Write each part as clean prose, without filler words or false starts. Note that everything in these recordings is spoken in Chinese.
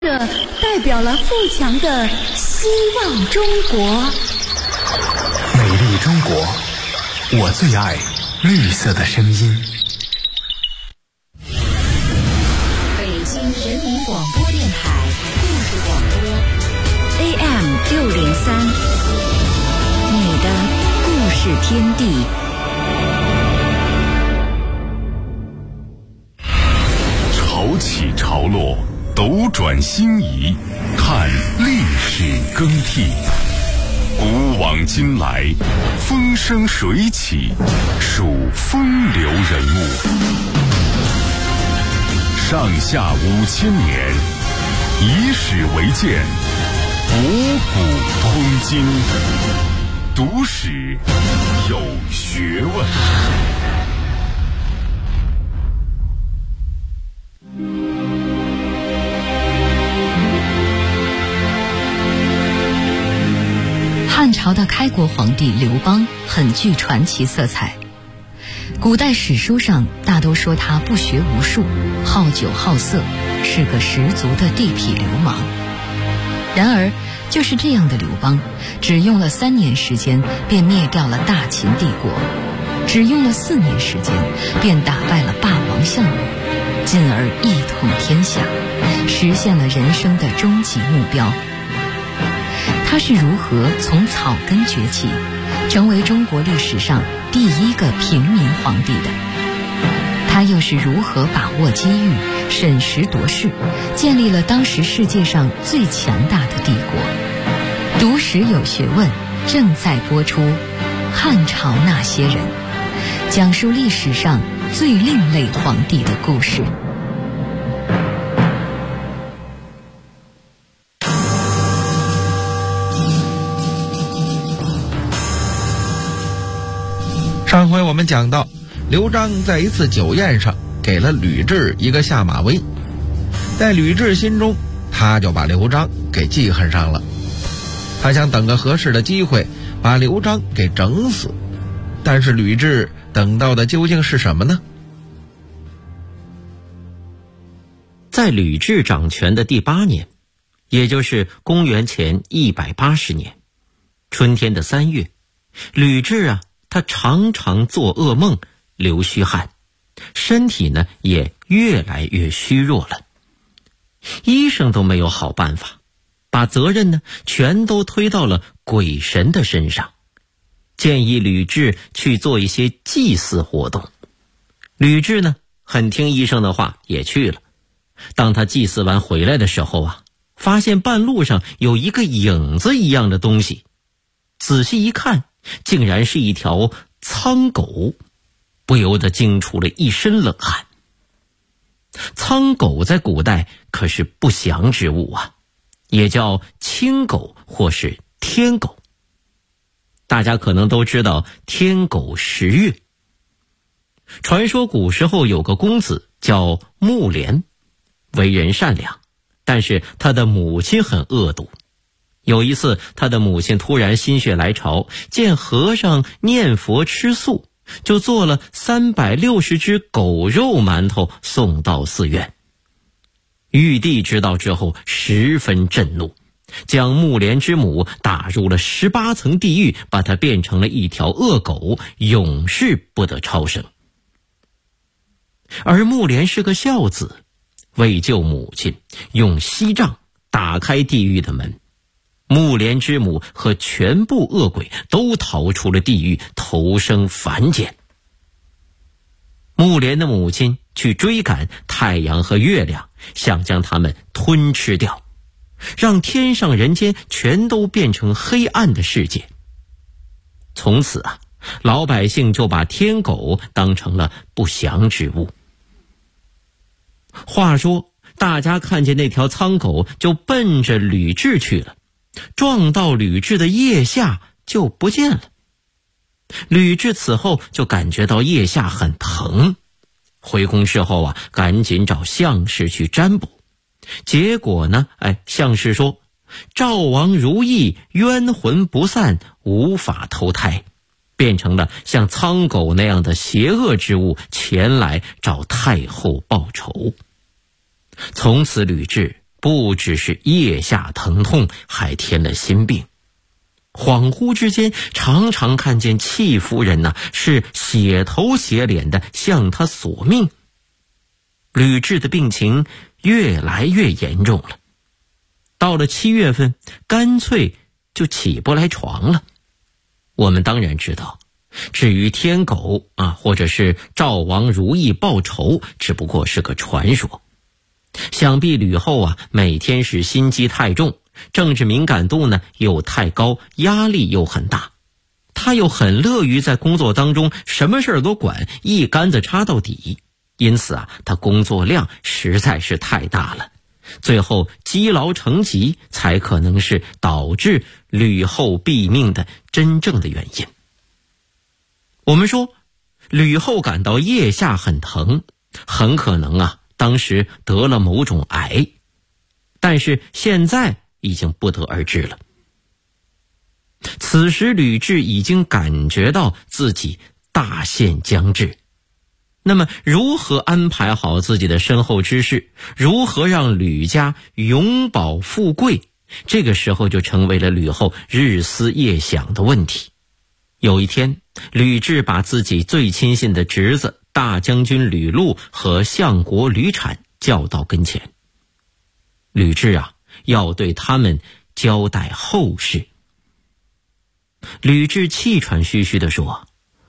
这代表了富强的希望中国。 美丽中国，我最爱绿色的声音。 北京人民广播电台故事广播 AM603，你的故事天地。 潮起潮落，斗转星移，看历史更替，古往今来，风生水起，数风流人物。上下5000年，以史为鉴，博古通今，读史有学问。 汉朝的开国皇帝刘邦很具传奇色彩，古代史书上大都说他不学无术，好酒好色，是个十足的地痞流氓。然而就是这样的刘邦，只用了3年时间便灭掉了大秦帝国，只用了4年时间便打败了霸王项羽，进而一统天下，实现了人生的终极目标。他是如何从草根崛起，成为中国历史上第一个平民皇帝的？他又是如何把握机遇，审时度势，建立了当时世界上最强大的帝国？读史有学问，正在播出《汉朝那些人》，讲述历史上最另类皇帝的故事。 上回我们讲到，刘璋在一次酒宴上给了吕雉一个下马威，在吕雉心中，他就把刘璋给记恨上了。他想等个合适的机会把刘璋给整死，但是吕雉等到的究竟是什么呢？ 在吕雉掌权的第8年，也就是公元前180年，春天的3月，吕雉他常常做噩梦，流虚汗，身体呢也越来越虚弱了。医生都没有好办法，把责任呢全都推到了鬼神的身上，建议吕雉去做一些祭祀活动。吕雉呢很听医生的话，也去了。当他祭祀完回来的时候发现半路上有一个影子一样的东西，仔细一看，竟然是一条苍狗，不由得惊出了一身冷汗。苍狗在古代可是不祥之物也叫青狗或是天狗。大家可能都知道天狗食月。传说古时候有个公子叫木莲，为人善良，但是他的母亲很恶毒。有一次，他的母亲突然心血来潮，见和尚念佛吃素，就做了360只狗肉馒头送到寺院。玉帝知道之后十分震怒，将木莲之母打入了18层地狱，把她变成了一条恶狗，永世不得超生。而木莲是个孝子，为救母亲，用锡杖打开地狱的门。木莲之母和全部恶鬼都逃出了地狱，投生凡间。木莲的母亲去追赶太阳和月亮，想将它们吞吃掉，让天上人间全都变成黑暗的世界。从此老百姓就把天狗当成了不祥之物。话说大家看见那条苍狗就奔着吕雉去了，撞到吕雉的腋下就不见了。吕雉此后就感觉到腋下很疼，回宫之后赶紧找相士去占卜。结果呢相士说赵王如意，冤魂不散，无法投胎，变成了像苍狗那样的邪恶之物，前来找太后报仇。从此吕雉不只是腋下疼痛，还添了心病。恍惚之间，常常看见戚夫人是血头血脸的向他索命。吕雉的病情越来越严重了，到了7月份，干脆就起不来床了。我们当然知道，至于天狗或者是赵王如意报仇，只不过是个传说。想必吕后每天是心机太重，政治敏感度又太高，压力又很大。她又很乐于在工作当中什么事都管，一竿子插到底，因此她工作量实在是太大了，最后积劳成疾才可能是导致吕后毙命的真正的原因。我们说吕后感到腋下很疼，很可能当时得了某种癌，但是现在已经不得而知了。此时吕雉已经感觉到自己大限将至，那么如何安排好自己的身后之事，如何让吕家永保富贵，这个时候就成为了吕后日思夜想的问题。有一天，吕雉把自己最亲信的侄子大将军吕禄和相国吕产叫到跟前。吕雉要对他们交代后事。吕雉气喘吁吁地说：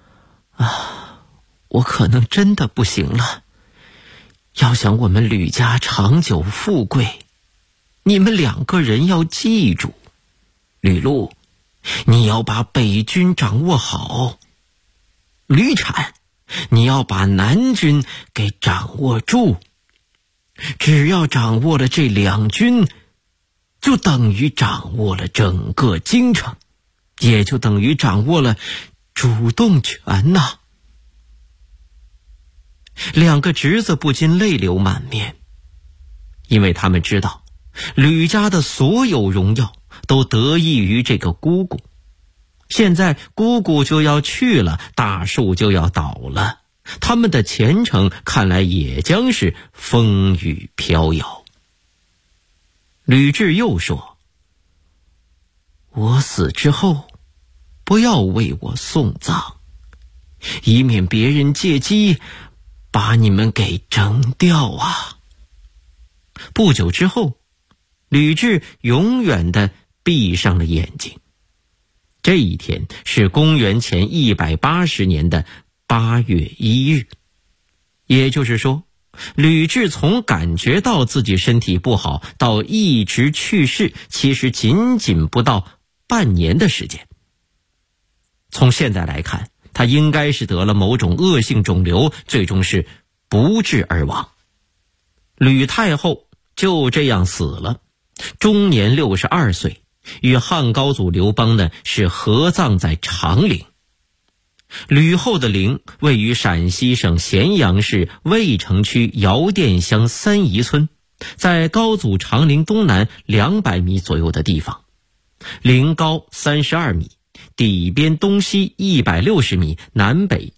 我可能真的不行了，要想我们吕家长久富贵，你们2个人要记住，吕禄，你要把北军掌握好，吕产，你要把南军给掌握住。只要掌握了这2军，就等于掌握了整个京城，也就等于掌握了主动权呐。2个侄子不禁泪流满面，因为他们知道吕家的所有荣耀都得益于这个姑姑，现在姑姑就要去了，大树就要倒了，他们的前程看来也将是风雨飘摇。吕雉又说：我死之后不要为我送葬，以免别人借机把你们给整掉不久之后，吕雉永远地闭上了眼睛。这一天是公元前180年的8月1日，也就是说，吕雉从感觉到自己身体不好到一直去世，其实仅仅不到半年的时间。从现在来看，他应该是得了某种恶性肿瘤，最终是不治而亡。吕太后就这样死了，终年62岁，与汉高祖刘邦是合葬在长陵。吕后的陵位于陕西省咸阳市渭城区姚店乡三宜村，在高祖长陵东南200米左右的地方，陵高32米，底边东西160米，南北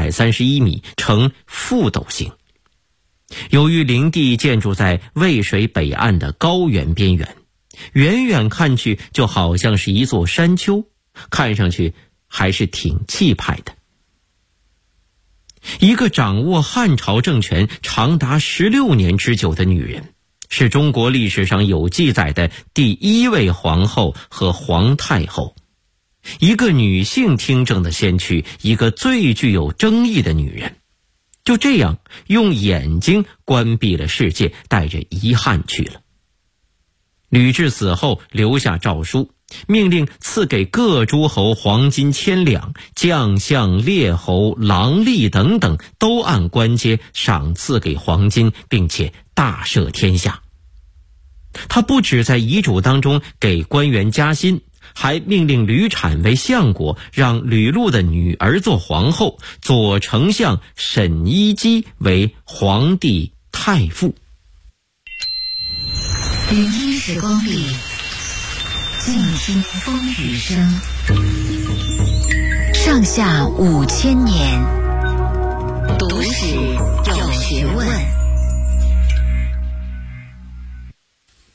131米，呈覆斗形。由于陵地建筑在渭水北岸的高原边缘，远远看去就好像是一座山丘，看上去还是挺气派的。一个掌握汉朝政权长达16年之久的女人，是中国历史上有记载的第1位皇后和皇太后，一个女性听政的先驱，一个最具有争议的女人，就这样用眼睛关闭了世界，带着遗憾去了。吕雉死后留下诏书，命令赐给各诸侯黄金1000两，将相、列侯、郎吏等等都按官阶赏赐给黄金，并且大赦天下。他不只在遗嘱当中给官员加薪，还命令吕产为相国，让吕禄的女儿做皇后，左丞相沈一基为皇帝太傅。 聆听时光里，静听风雨声。上下5000年，读史有学问。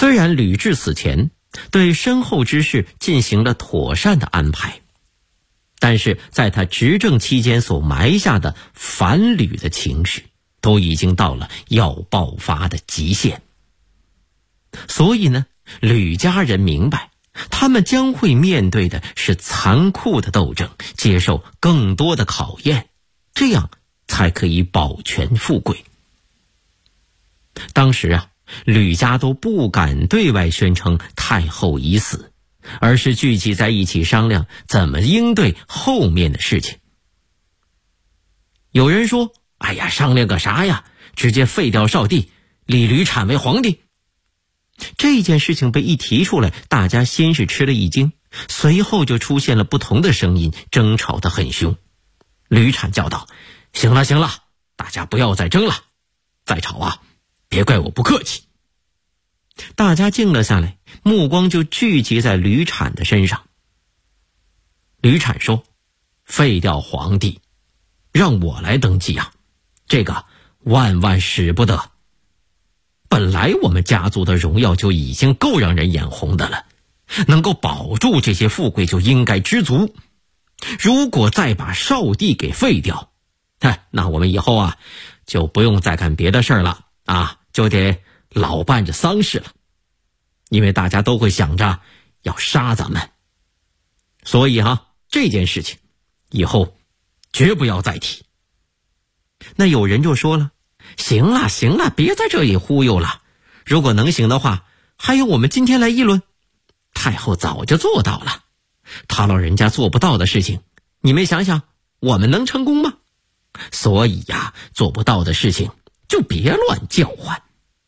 虽然吕雉死前对身后之事进行了妥善的安排，但是在他执政期间所埋下的反吕的情绪都已经到了要爆发的极限。所以呢，吕家人明白，他们将会面对的是残酷的斗争，接受更多的考验，这样才可以保全富贵。当时啊，吕家都不敢对外宣称太后已死，而是聚集在一起商量怎么应对后面的事情。有人说，哎呀，商量个啥呀，直接废掉少帝，立吕产为皇帝。这件事情被一提出来，大家先是吃了一惊，随后就出现了不同的声音，争吵得很凶。吕产叫道，行了行了，大家不要再争了，再吵啊，别怪我不客气。大家静了下来，目光就聚集在吕产的身上。吕产说，废掉皇帝，让我来登基啊，这个万万使不得。本来我们家族的荣耀就已经够让人眼红的了，能够保住这些富贵就应该知足。如果再把少帝给废掉，那我们以后啊就不用再干别的事了啊，就得老办着丧事了，因为大家都会想着要杀咱们。所以这件事情以后绝不要再提。那有人就说了，行了行了，别在这里忽悠了，如果能行的话，还用我们今天来议论？太后早就做到了，她老人家做不到的事情，你们想想，我们能成功吗？所以呀，做不到的事情就别乱叫唤。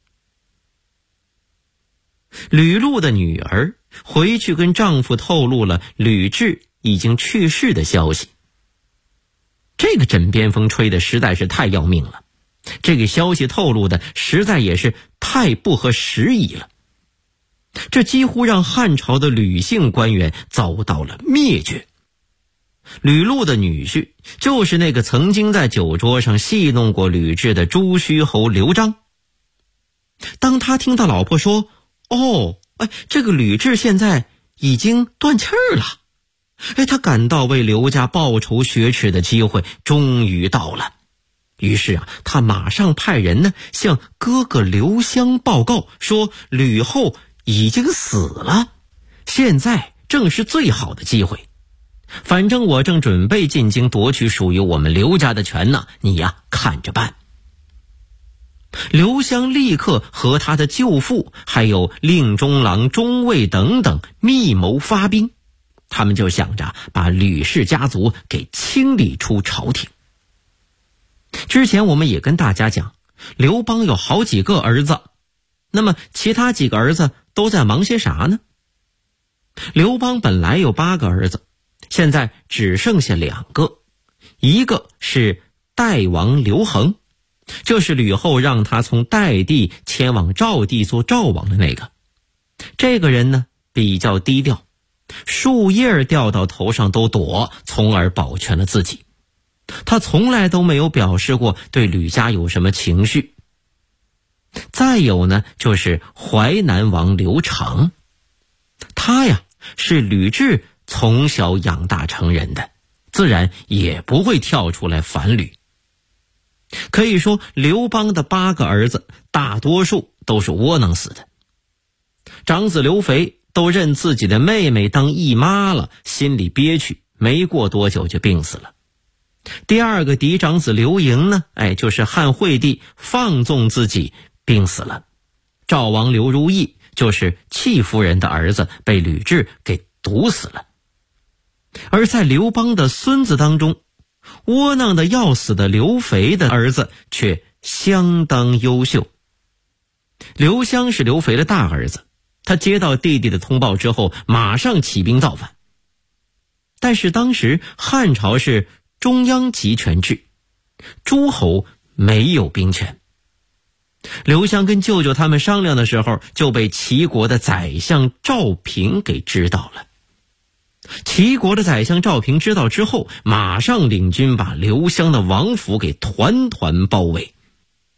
吕禄的女儿回去跟丈夫透露了吕雉已经去世的消息。这个枕边风吹的实在是太要命了，这个消息透露的实在也是太不合时宜了，这几乎让汉朝的吕姓官员遭到了灭绝。吕禄的女婿就是那个曾经在酒桌上戏弄过吕雉的朱虚侯刘璋。当他听到老婆说，这个吕雉现在已经断气儿了，他感到为刘家报仇雪耻的机会终于到了。于是他马上派人呢向哥哥刘襄报告说，吕后已经死了，现在正是最好的机会。反正我正准备进京夺取属于我们刘家的权呢，你看着办。刘襄立刻和他的舅父还有令中郎、中尉等等密谋发兵，他们就想着把吕氏家族给清理出朝廷。之前我们也跟大家讲，刘邦有好几个儿子，那么其他几个儿子都在忙些啥呢？刘邦本来有8个儿子，现在只剩下2个，一个是代王刘恒，就是吕后让他从代地迁往赵地做赵王的那个。这个人呢比较低调，树叶掉到头上都躲，从而保全了自己。他从来都没有表示过对吕家有什么情绪。再有呢，就是淮南王刘长，他是吕雉从小养大成人的，自然也不会跳出来反吕。可以说刘邦的8个儿子大多数都是窝囊死的。长子刘肥都认自己的妹妹当义妈了，心里憋屈，没过多久就病死了。第2个嫡长子刘盈呢，就是汉惠帝放纵自己病死了。赵王刘如意就是戚夫人的儿子，被吕雉给毒死了。而在刘邦的孙子当中，窝囊的要死的刘肥的儿子却相当优秀。刘襄是刘肥的大儿子，他接到弟弟的通报之后，马上起兵造反。但是当时汉朝是中央集权制，诸侯没有兵权。刘襄跟舅舅他们商量的时候，就被齐国的宰相赵平给知道了。齐国的宰相赵平知道之后，马上领军把刘襄的王府给团团包围。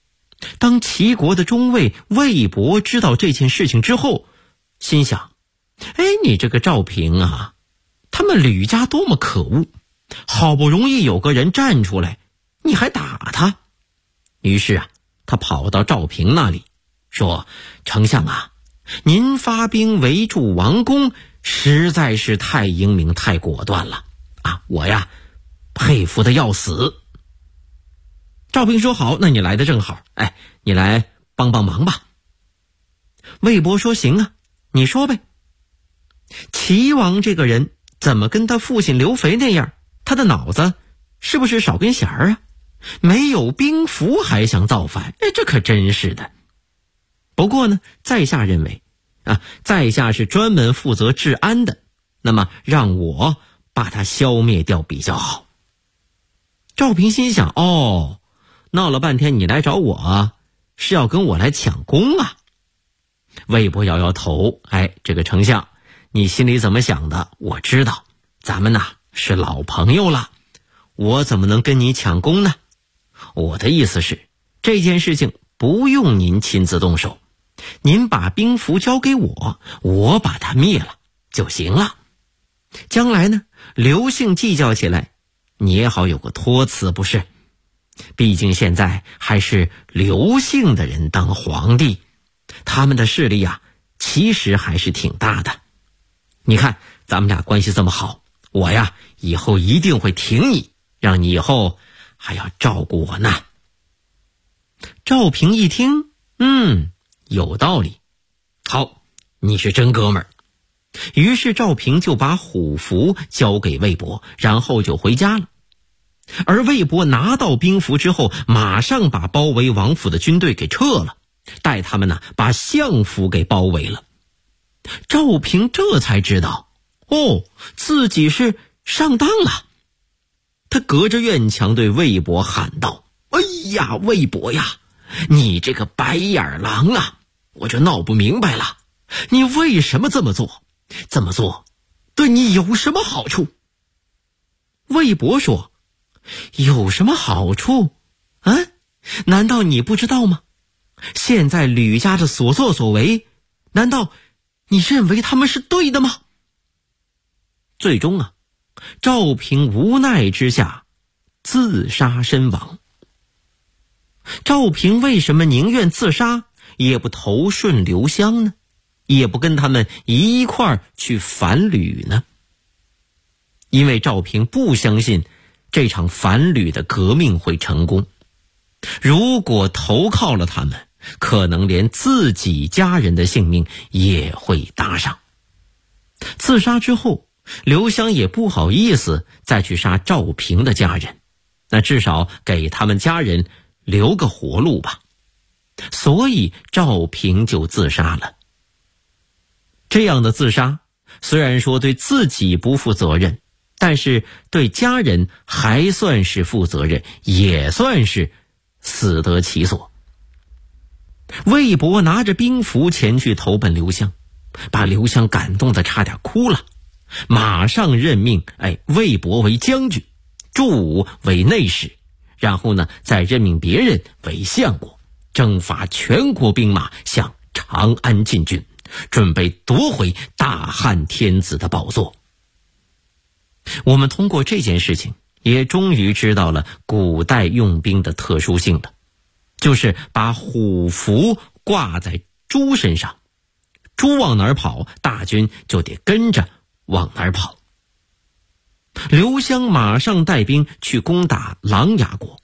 当齐国的中尉魏博知道这件事情之后，心想，你这个赵平啊，他们吕家多么可恶，好不容易有个人站出来，你还打他。于是啊，他跑到赵平那里说，丞相啊，您发兵围住王宫，实在是太英明太果断了啊，我呀佩服的要死。赵平说，好，那你来的正好，你来帮帮忙吧。魏博说，行啊，你说呗。齐王这个人怎么跟他父亲刘肥那样，他的脑子是不是少根弦啊？没有兵符还想造反，这可真是的。不过呢，在下认为在下是专门负责治安的，那么让我把他消灭掉比较好。赵平心想，闹了半天你来找我是要跟我来抢功啊。魏博摇摇头，这个丞相，你心里怎么想的我知道，咱们是老朋友了，我怎么能跟你抢功呢？我的意思是，这件事情不用您亲自动手，您把兵符交给我，我把它灭了就行了。将来呢，刘姓计较起来，你也好有个托词，不是？毕竟现在还是刘姓的人当皇帝，他们的势力其实还是挺大的。你看咱们俩关系这么好，我以后一定会挺你，让你以后还要照顾我呢。赵平一听，有道理，好，你是真哥们儿。于是赵平就把虎符交给魏博，然后就回家了。而魏博拿到兵符之后，马上把包围王府的军队给撤了，带他们把相府给包围了。赵平这才知道，自己是上当了。他隔着院墙对魏博喊道，哎呀，魏博呀，你这个白眼狼啊，我就闹不明白了，你为什么这么做？这么做对你有什么好处？魏博说，有什么好处？难道你不知道吗？现在吕家的所作所为，难道你认为他们是对的吗？最终赵平无奈之下自杀身亡。赵平为什么宁愿自杀，也不投顺刘襄呢？也不跟他们一块儿去反吕呢？因为赵平不相信这场反吕的革命会成功，如果投靠了他们，可能连自己家人的性命也会搭上。自杀之后，刘襄也不好意思再去杀赵平的家人，那至少给他们家人留个活路吧。所以赵平就自杀了。这样的自杀，虽然说对自己不负责任，但是对家人还算是负责任，也算是死得其所。魏博拿着兵符前去投奔刘襄，把刘襄感动得差点哭了，马上任命魏博为将军，祝武为内史，然后呢再任命别人为相国，征发全国兵马向长安进军，准备夺回大汉天子的宝座。我们通过这件事情也终于知道了古代用兵的特殊性了，就是把虎符挂在猪身上，猪往哪儿跑，大军就得跟着往哪儿跑。刘襄马上带兵去攻打琅琊国。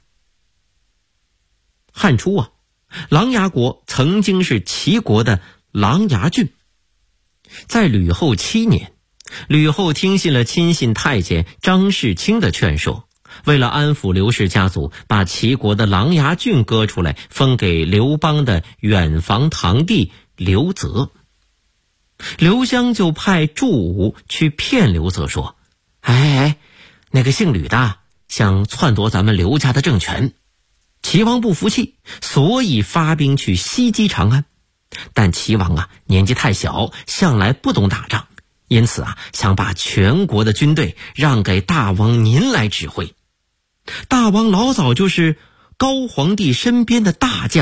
汉初琅琊国曾经是齐国的琅琊郡。在吕后7年，吕后听信了亲信太监张世卿的劝说，为了安抚刘氏家族，把齐国的琅琊郡割出来，分给刘邦的远房堂弟刘泽。刘襄就派祝武去骗刘泽说，那个姓吕的想篡夺咱们刘家的政权，齐王不服气，所以发兵去袭击长安。但齐王年纪太小，向来不懂打仗，因此想把全国的军队让给大王您来指挥。大王老早就是高皇帝身边的大将了，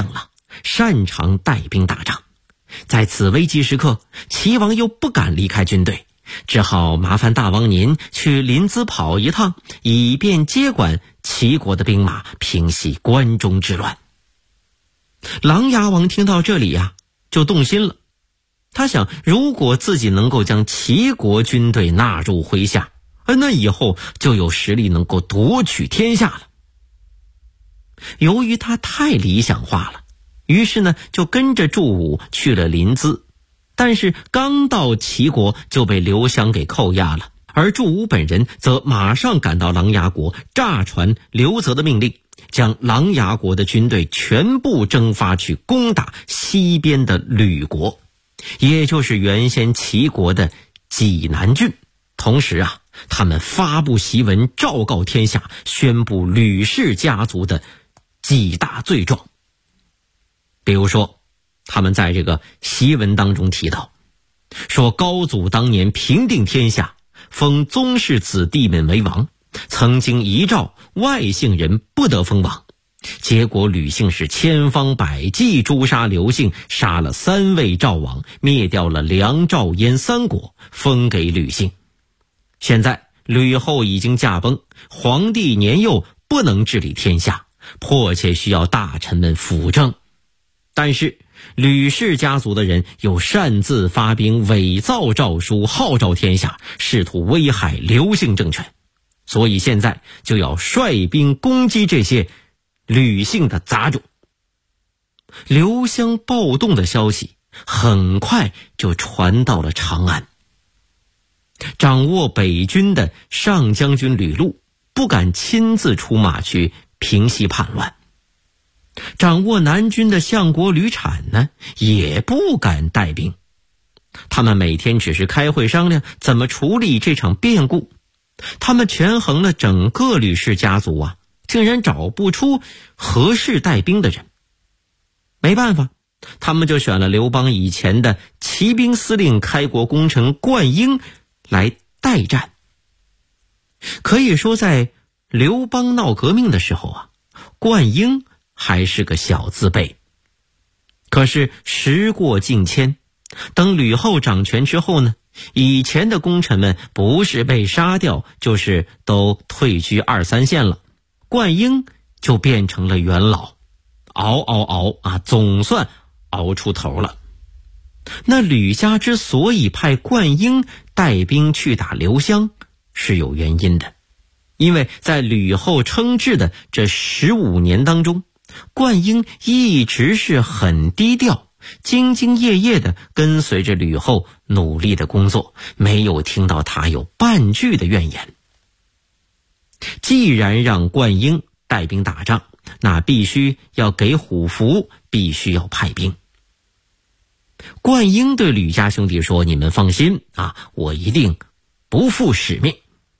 擅长带兵打仗。在此危急时刻，齐王又不敢离开军队，只好麻烦大王您去临淄跑一趟，以便接管齐国的兵马，平息关中之乱。琅琊王听到这里呀，就动心了。他想，如果自己能够将齐国军队纳入麾下，那以后就有实力能够夺取天下了。由于他太理想化了，于是呢，就跟着祝武去了临淄。但是刚到齐国就被刘襄给扣押了，而祝武本人则马上赶到琅琊国，诈传刘泽的命令，将琅琊国的军队全部征发去攻打西边的吕国，也就是原先齐国的济南郡。同时啊，他们发布檄文昭告天下，宣布吕氏家族的几大罪状。比如说，他们在这个檄文当中提到，说高祖当年平定天下，封宗室子弟们为王，曾经遗诏外姓人不得封王，结果吕姓是千方百计诛杀刘姓，杀了3位赵王，灭掉了梁赵燕3国，封给吕姓。现在吕后已经驾崩，皇帝年幼，不能治理天下，迫切需要大臣们辅政。但是吕氏家族的人又擅自发兵伪造诏书，号召天下，试图危害刘姓政权，所以现在就要率兵攻击这些吕姓的杂种。刘襄暴动的消息很快就传到了长安。掌握北军的上将军吕禄不敢亲自出马去平息叛乱，掌握南军的相国吕产呢，也不敢带兵。他们每天只是开会商量怎么处理这场变故。他们权衡了整个吕氏家族啊，竟然找不出合适带兵的人。没办法，他们就选了刘邦以前的骑兵司令开国功臣灌婴来代战。可以说，在刘邦闹革命的时候啊，灌婴还是个小字辈。可是时过境迁，等吕后掌权之后呢，以前的功臣们不是被杀掉，就是都退居2、3线了。灌婴就变成了元老，熬啊，总算熬出头了。那吕家之所以派灌婴带兵去打刘襄，是有原因的。因为在吕后称制的这15年当中，灌婴一直是很低调，兢兢业业地跟随着吕后努力的工作，没有听到他有半句的怨言。既然让灌婴带兵打仗，那必须要给虎符，必须要派兵。灌婴对吕家兄弟说，你们放心啊，我一定不负使命。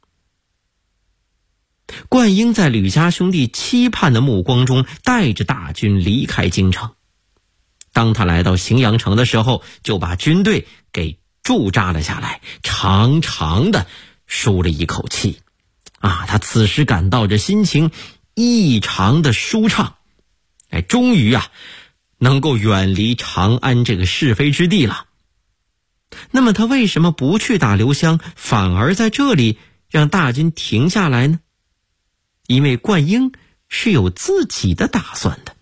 灌婴在吕家兄弟期盼的目光中，带着大军离开京城。当他来到荥阳城的时候，就把军队给驻扎了下来，长长的舒了一口气啊！他此时感到这心情异常的舒畅，终于啊能够远离长安这个是非之地了。那么他为什么不去打刘襄，反而在这里让大军停下来呢？因为灌婴是有自己的打算的。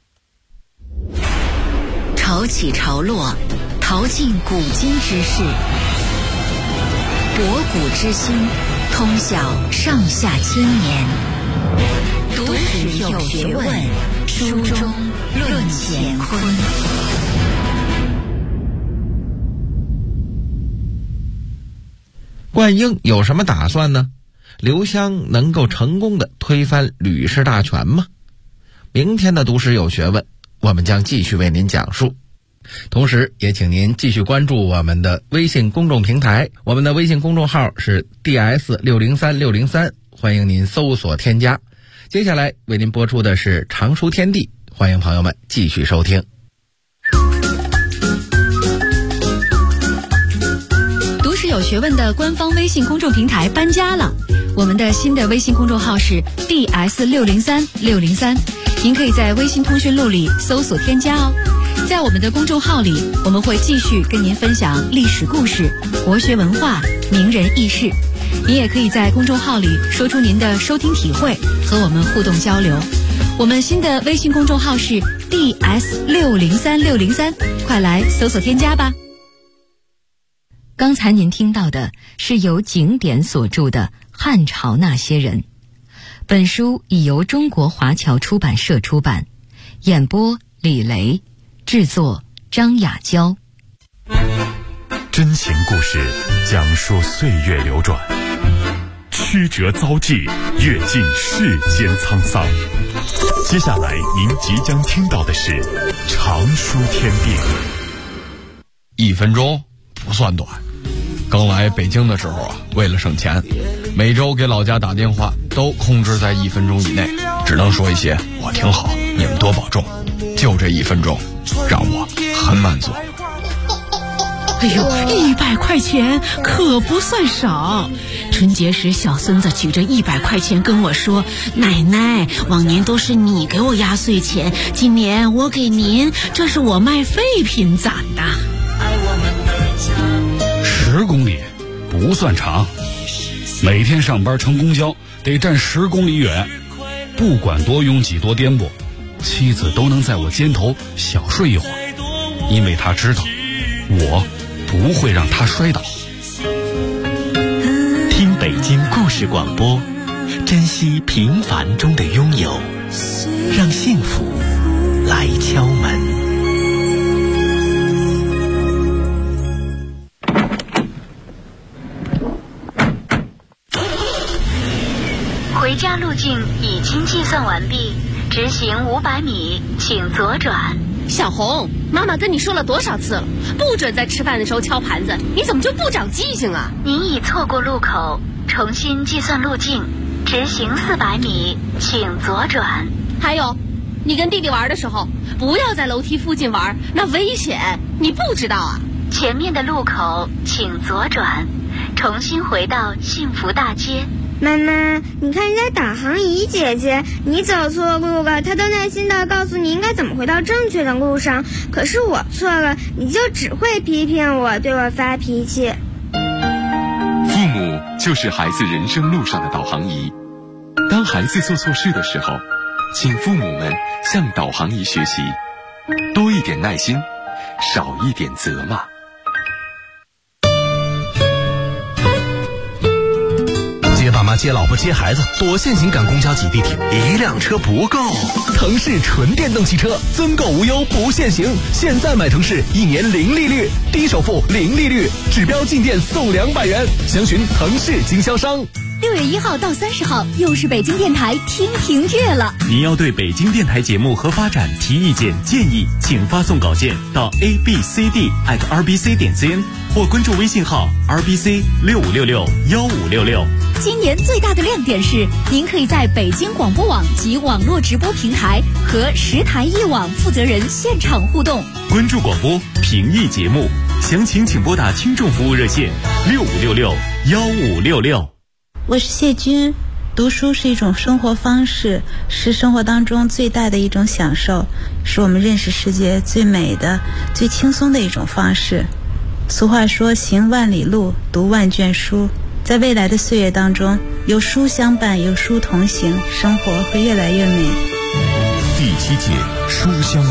潮起潮落，淘尽古今之事，博古之今，通晓上下千年。读史有学问，书中论乾坤。 灌婴有什么打算呢？刘襄能够成功的推翻吕氏大权吗？明天的读史有学问，我们将继续为您讲述。同时也请您继续关注我们的微信公众平台，我们的微信公众号是 DS603603，欢迎您搜索添加。接下来为您播出的是常书天地，欢迎朋友们继续收听。 读史有学问的官方微信公众平台搬家了，我们的新的微信公众号是 DS603603，您可以在微信通讯录里搜索添加哦。 在我们的公众号里，我们会继续跟您分享历史故事、国学文化、名人轶事。您也可以在公众号里说出您的收听体会，和我们互动交流。我们新的微信公众号是 DS603603，快来搜索添加吧。刚才您听到的是由景典所著的《汉朝那些人》，本书已由中国华侨出版社出版，演播李雷，制作张雅娇。 真情故事讲述岁月流转，曲折遭际，阅尽世间沧桑。接下来您即将听到的是长书天地。 1分钟不算短。刚来北京的时候为了省钱，每周给老家打电话都控制在1分钟以内，只能说一些我挺好，你们多保重。就这1分钟让我很满足。 哎呦，100块钱可不算少。春节时小孙子举着100块钱跟我说，奶奶，往年都是你给我压岁钱，今年我给您，这是我卖废品攒的。 10公里不算长，每天上班乘公交得站10公里远，不管多拥挤多颠簸，妻子都能在我肩头小睡一会儿，因为她知道我不会让她摔倒。 听北京故事广播，珍惜平凡中的拥有，让幸福来敲门。 回家路径已经计算完毕，直行500米，请左转。 小红，妈妈跟你说了多少次了，不准在吃饭的时候敲盘子，你怎么就不长记性啊？ 您已错过路口，重新计算路径，直行400米，请左转。 还有，你跟弟弟玩的时候，不要在楼梯附近玩，那危险，你不知道啊？ 前面的路口请左转，重新回到幸福大街。 妈妈，你看人家导航仪姐姐，你走错路了，她都耐心地告诉你应该怎么回到正确的路上，可是我错了，你就只会批评我，对我发脾气。 父母就是孩子人生路上的导航仪，当孩子做错事的时候，请父母们向导航仪学习，多一点耐心，少一点责骂。 接爸妈接老婆接孩子，多限行赶公交挤地铁，1辆车不够。腾势纯电动汽车增购无忧不限行，现在买腾势1年0利率，低首付0利率，指标进店送200元，详询腾势经销商。 6月1号到30号，又是北京电台听评月了。 您要对北京电台节目和发展提意见建议，请发送稿件到 abcd@rbc.cn 或关注微信号 rbc65661566。 今年最大的亮点是，您可以在北京广播网及网络直播平台和10台一网负责人现场互动。 关注广播，评议节目，详情请拨打听众服务热线65661566。 我是谢军，读书是一种生活方式，是生活当中最大的一种享受，是我们认识世界最美的、最轻松的一种方式。俗话说，行万里路，读万卷书。在未来的岁月当中，有书相伴，有书同行，生活会越来越美。 第7届书香